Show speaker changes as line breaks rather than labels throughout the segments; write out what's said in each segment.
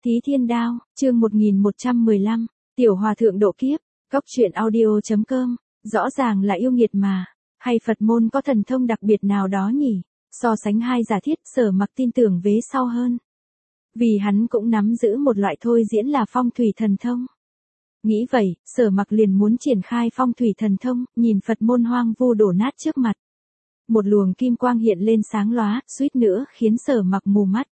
Thí Thiên Đao, chương 1115, Tiểu Hòa Thượng độ kiếp, Cóc truyện audio.com, rõ ràng là yêu nghiệt mà, hay Phật môn có thần thông đặc biệt nào đó nhỉ, so sánh hai giả thiết Sở Mặc tin tưởng vế sau hơn. Vì hắn cũng nắm giữ một loại thôi diễn là phong thủy thần thông. Nghĩ vậy, Sở Mặc liền muốn triển khai phong thủy thần thông, nhìn Phật môn hoang vu đổ nát trước mặt. Một luồng kim quang hiện lên sáng lóa, suýt nữa khiến Sở Mặc mù mắt.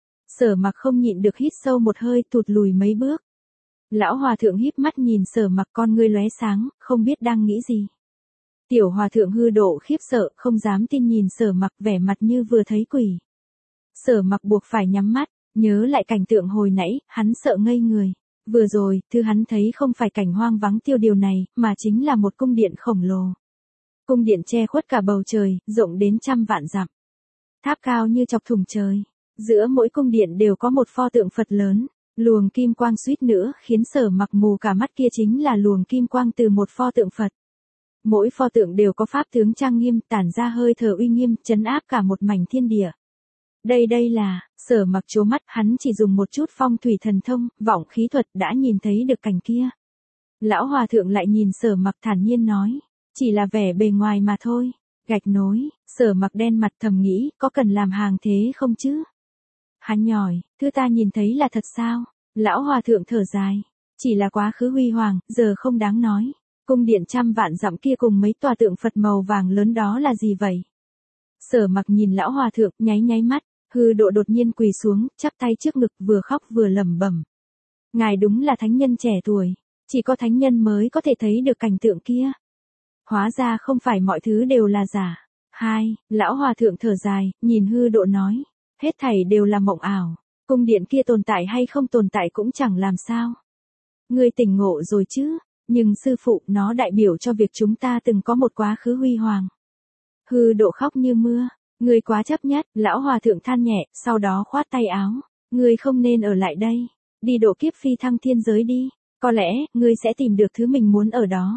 Sở Mặc không nhịn được hít sâu một hơi, tụt lùi mấy bước. Lão Hòa Thượng híp mắt nhìn Sở Mặc, con ngươi lóe sáng, không biết đang nghĩ gì. Tiểu Hòa Thượng hư độ khiếp sợ, không dám tin nhìn Sở Mặc, vẻ mặt như vừa thấy quỷ. Sở Mặc buộc phải nhắm mắt, nhớ lại cảnh tượng hồi nãy, hắn sợ ngây người. Vừa rồi, thứ hắn thấy không phải cảnh hoang vắng tiêu điều này, mà chính là một cung điện khổng lồ. Cung điện che khuất cả bầu trời, rộng đến trăm vạn dặm. Tháp cao như chọc thủng trời. Giữa mỗi cung điện đều có một pho tượng Phật lớn. Luồng kim quang suýt nữa khiến Sở Mặc mù cả mắt, kia chính là luồng kim quang từ một pho tượng Phật. Mỗi pho tượng đều có pháp tướng trang nghiêm, tản ra hơi thở uy nghiêm, trấn áp cả một mảnh thiên địa. Đây là, Sở Mặc trố mắt, hắn chỉ dùng một chút phong thủy thần thông, vọng khí thuật đã nhìn thấy được cảnh kia. Lão Hòa Thượng lại nhìn Sở Mặc thản nhiên nói, chỉ là vẻ bề ngoài mà thôi. Gạch nối, Sở Mặc đen mặt thầm nghĩ, có cần làm hàng thế không chứ? Hắn nhỏi, thứ ta nhìn thấy là thật sao? Lão Hòa Thượng thở dài, chỉ là quá khứ huy hoàng, giờ không đáng nói. Cung điện trăm vạn dặm kia cùng mấy tòa tượng Phật màu vàng lớn đó là gì vậy? Sở Mặc nhìn Lão Hòa Thượng, nháy mắt, hư độ đột nhiên quỳ xuống, chắp tay trước ngực, vừa khóc vừa lẩm bẩm. Ngài đúng là thánh nhân trẻ tuổi, chỉ có thánh nhân mới có thể thấy được cảnh tượng kia. Hóa ra không phải mọi thứ đều là giả. Lão Hòa Thượng thở dài, nhìn hư độ nói, hết thảy đều là mộng ảo, cung điện kia tồn tại hay không tồn tại cũng chẳng làm sao. Ngươi tỉnh ngộ rồi chứ, nhưng sư phụ, nó đại biểu cho việc chúng ta từng có một quá khứ huy hoàng. Hư độ khóc như mưa, ngươi quá chấp nhất, Lão Hòa Thượng than nhẹ, sau đó khoát tay áo, ngươi không nên ở lại đây, đi độ kiếp phi thăng thiên giới đi, có lẽ, ngươi sẽ tìm được thứ mình muốn ở đó.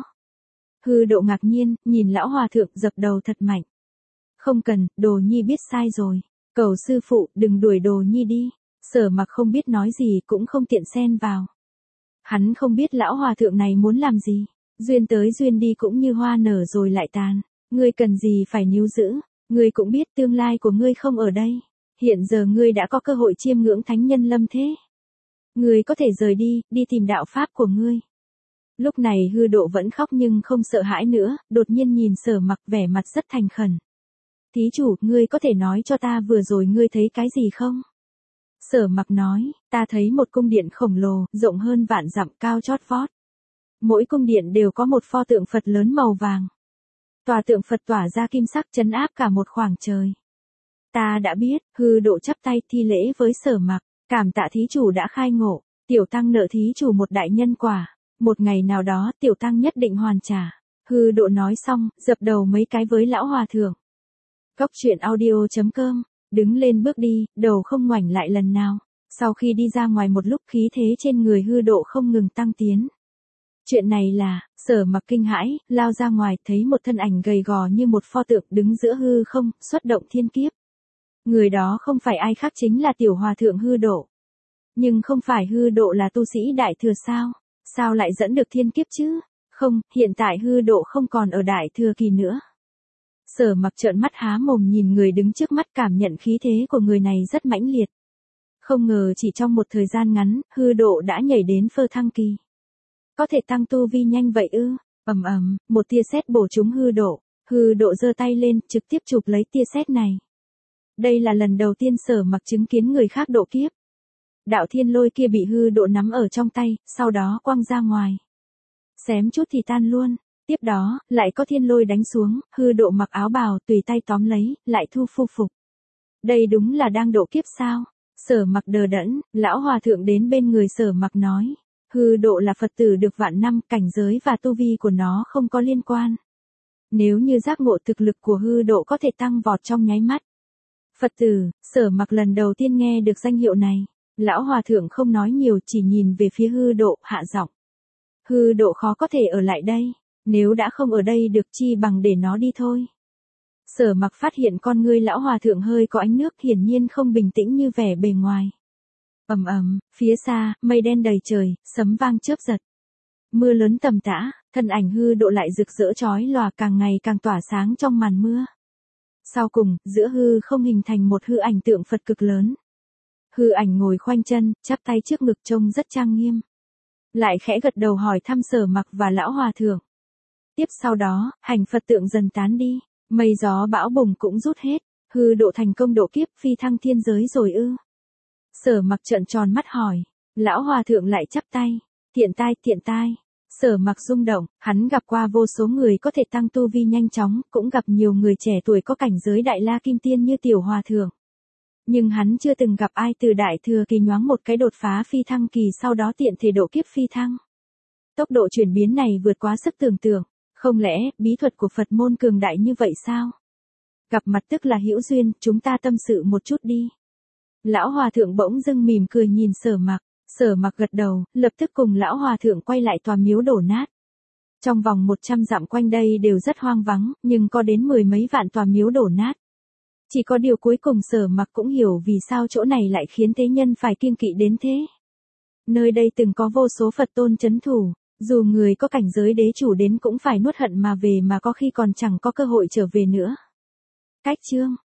Hư độ ngạc nhiên, nhìn Lão Hòa Thượng dập đầu thật mạnh. Không cần, Đồ Nhi biết sai rồi. Cầu sư phụ, đừng đuổi Đồ Nhi đi. Sở Mặc không biết nói gì, cũng không tiện xen vào. Hắn không biết Lão Hòa Thượng này muốn làm gì. Duyên tới duyên đi cũng như hoa nở rồi lại tàn. Ngươi cần gì phải níu giữ. Ngươi cũng biết tương lai của ngươi không ở đây. Hiện giờ ngươi đã có cơ hội chiêm ngưỡng thánh nhân lâm thế. Ngươi có thể rời đi, đi tìm đạo pháp của ngươi. Lúc này hư độ vẫn khóc nhưng không sợ hãi nữa, đột nhiên nhìn Sở Mặc, vẻ mặt rất thành khẩn. Thí chủ, ngươi có thể nói cho ta vừa rồi ngươi thấy cái gì không? Sở Mặc nói, ta thấy một cung điện khổng lồ, rộng hơn vạn dặm, cao chót vót. Mỗi cung điện đều có một pho tượng Phật lớn màu vàng. Tòa tượng Phật tỏa ra kim sắc trấn áp cả một khoảng trời. Ta đã biết, hư độ chắp tay thi lễ với Sở Mặc, cảm tạ thí chủ đã khai ngộ, tiểu tăng nợ thí chủ một đại nhân quả. Một ngày nào đó, tiểu tăng nhất định hoàn trả. Hư độ nói xong, dập đầu mấy cái với Lão Hòa Thượng. Cóc truyện audio.com, đứng lên bước đi, đầu không ngoảnh lại lần nào. Sau khi đi ra ngoài một lúc, khí thế trên người hư độ không ngừng tăng tiến. Chuyện này là, Sở Mặc kinh hãi, lao ra ngoài, thấy một thân ảnh gầy gò như một pho tượng đứng giữa hư không, xuất động thiên kiếp. Người đó không phải ai khác chính là Tiểu Hòa Thượng hư độ. Nhưng không phải hư độ là tu sĩ đại thừa sao? Sao lại dẫn được thiên kiếp chứ? Không, hiện tại hư độ không còn ở đại thừa kỳ nữa. Sở Mặc trợn mắt há mồm nhìn người đứng trước mắt, cảm nhận khí thế của người này rất mãnh liệt. Không ngờ chỉ trong một thời gian ngắn, hư độ đã nhảy đến phơ thăng kỳ. Có thể tăng tu vi nhanh vậy ư? Một tia sét bổ trúng hư độ. Hư độ giơ tay lên, trực tiếp chụp lấy tia sét này. Đây là lần đầu tiên Sở Mặc chứng kiến người khác độ kiếp. Đạo thiên lôi kia bị hư độ nắm ở trong tay, sau đó quăng ra ngoài. Xém chút thì tan luôn. Tiếp đó, lại có thiên lôi đánh xuống, hư độ mặc áo bào, tùy tay tóm lấy, lại thu phu phục. Đây đúng là đang độ kiếp sao? Sở Mặc đờ đẫn, Lão Hòa Thượng đến bên người Sở Mặc nói. Hư độ là Phật tử được vạn năm, cảnh giới và tu vi của nó không có liên quan. Nếu như giác ngộ thực lực của hư độ có thể tăng vọt trong nháy mắt. Phật tử, Sở Mặc lần đầu tiên nghe được danh hiệu này. Lão Hòa Thượng không nói nhiều, chỉ nhìn về phía hư độ, hạ giọng. Hư độ khó có thể ở lại đây. Nếu đã không ở đây được, chi bằng để nó đi thôi. Sở Mặc phát hiện con ngươi Lão Hòa Thượng hơi có ánh nước, hiển nhiên không bình tĩnh như vẻ bề ngoài. Ầm ầm, phía xa, mây đen đầy trời, sấm vang chớp giật. Mưa lớn tầm tã, thân ảnh hư độ lại rực rỡ chói lòa càng ngày càng tỏa sáng trong màn mưa. Sau cùng, giữa hư không hình thành một hư ảnh tượng Phật cực lớn. Hư ảnh ngồi khoanh chân, chắp tay trước ngực trông rất trang nghiêm. Lại khẽ gật đầu hỏi thăm Sở Mặc và lão hòa thượng. Tiếp sau đó, hành Phật tượng dần tán đi, mây gió bão bùng cũng rút hết, hư độ thành công độ kiếp phi thăng thiên giới rồi ư? Sở Mặc trợn tròn mắt hỏi, lão hòa thượng lại chắp tay, tiện tai. Sở Mặc rung động, hắn gặp qua vô số người có thể tăng tu vi nhanh chóng, cũng gặp nhiều người trẻ tuổi có cảnh giới đại la kim tiên như tiểu hòa thượng. Nhưng hắn chưa từng gặp ai từ đại thừa kỳ nhoáng một cái đột phá phi thăng kỳ sau đó tiện thể độ kiếp phi thăng. Tốc độ chuyển biến này vượt quá sức tưởng tượng, không lẽ bí thuật của Phật môn cường đại như vậy sao? Gặp mặt tức là hữu duyên, chúng ta tâm sự một chút đi. Lão hòa thượng bỗng dưng mỉm cười nhìn Sở Mặc. Sở Mặc gật đầu, lập tức cùng lão hòa thượng quay lại tòa miếu đổ nát. Trong vòng 100 dặm quanh đây đều rất hoang vắng, nhưng có đến 10 mấy vạn tòa miếu đổ nát. Chỉ có điều cuối cùng Sở Mặc cũng hiểu vì sao chỗ này lại khiến thế nhân phải kiêng kỵ đến thế. Nơi đây từng có vô số Phật tôn trấn thủ, dù người có cảnh giới đế chủ đến cũng phải nuốt hận mà về mà có khi còn chẳng có cơ hội trở về nữa. Cách chương